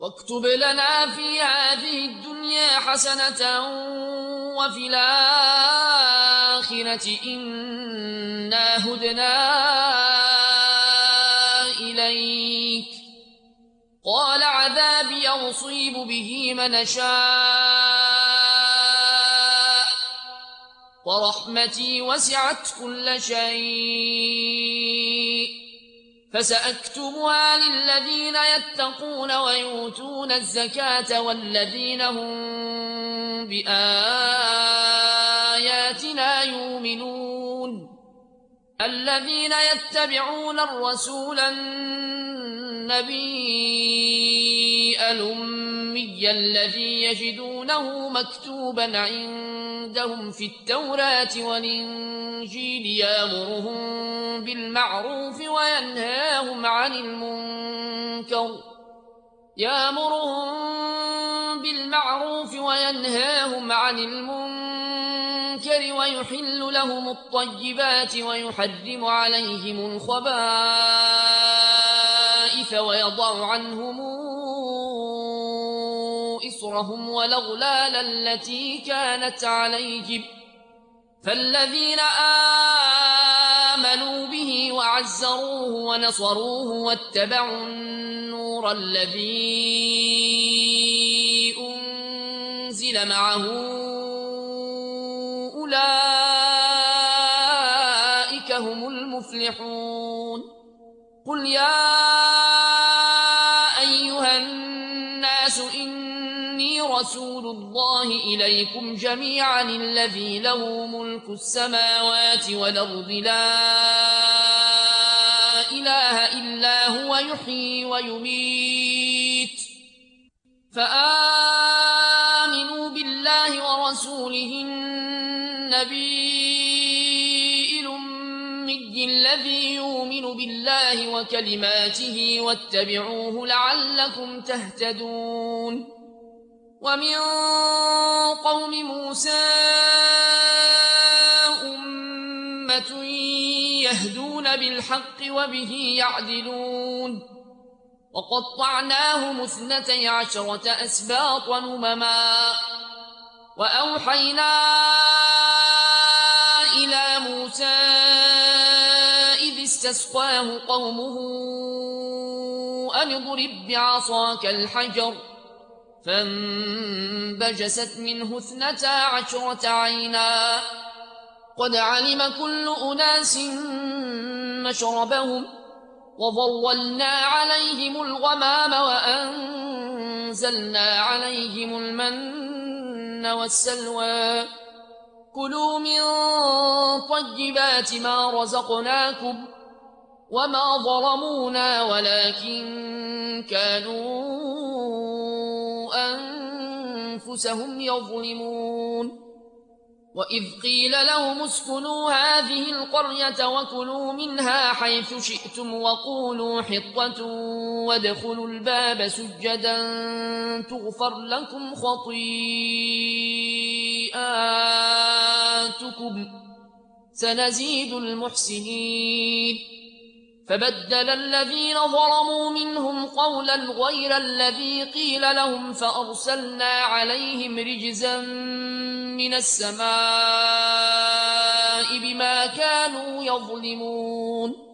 واكتب لنا في هذه الدنيا حسنة وفي الآخرة إنا هدنا إليك. قال عذابي يصيب به من شاء ورحمتي وسعت كل شيء فسأكتبها للذين يتقون ويؤتون الزكاة والذين هم بآياتنا يؤمنون. الذين يتبعون الرسول النبي الأمي الذي يجدونه مكتوبا عندهم في التوراة والإنجيل يأمرهم بالمعروف وينهاهم عن المنكر ويحل لهم الطيبات ويحرم عليهم الخبائث ويضع عنهم إصرهم والأغلال التي كانت عليهم. فالذين آمنوا به وعزروه ونصروه واتبعوا النور الذي أنزل معه أولئك هم المفلحون. قل يا أيها الناس إني رسول الله إليكم جميعا الذي له ملك السماوات والأرض لا إله إلا هو يحيي ويميت فآمنوا بالله ورسوله النبي الأمي الذي يؤمن بالله وكلماته واتبعوه لعلكم تهتدون. ومن قوم موسى أمة يهدون بالحق وبه يعدلون. وقطعناهم 12 أسباطا أمما وأوحينا إلى موسى إذ استسقاه قومه أن اضرب بعصاك الحجر فانبجست منه 12 عينا قد علم كل أناس مشربهم وظللنا عليهم الغمام وأنزلنا عليهم المن والسلوى كلوا من طيبات ما رزقناكم وما ظلمونا ولكن كانوا أنفسهم يظلمون. وإذ قيل لهم اسكنوا هذه القرية وكلوا منها حيث شئتم وقولوا حطة وادخلوا الباب سجدا تغفر لكم خطيئاتكم سنزيد المحسنين. فبدل الذين ظلموا منهم قولا غير الذي قيل لهم فأرسلنا عليهم رجزا من السماء بما كانوا يظلمون.